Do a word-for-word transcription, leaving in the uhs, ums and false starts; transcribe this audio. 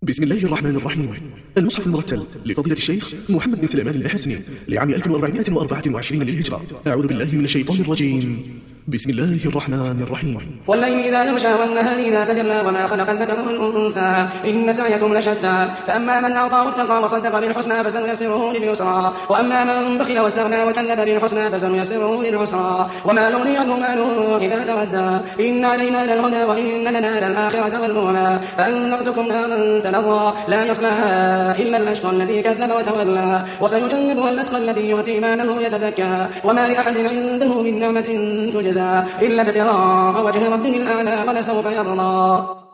بسم الله الرحمن الرحيم. المصحف المرتل لفضيلة الشيخ محمد بن سليمان البحسني لعام ألف وأربعمائة وأربعة وعشرين للهجرة. أعوذ بالله من الشيطان الرجيم. بسم الله الرحمن الرحيم. والليل إذا يغشى والنهار إذا تجلى وما خلق الذكر والأنثى إن سعيكم لشتى فأما من أعطى واتقى وصدق بالحسنى فسنيسره لليسرى وأما من بخل واستغنى وكذب بالحسنى فسنيسره للعسرى وما يغني عنه ماله إذا تردى إن علينا للهدى وإن لنا للآخرة والأولى فأنذرتكم نارا تلظى لا يصلاها إلا الأشقى الذي كذب وتولى وسيجنبها الأتقى الذي يؤتي ماله يتزكى وما لأحد عنده من نعمة تجزى إلا ابتغاء وجه ربه الأعلى ولسوف يرضى.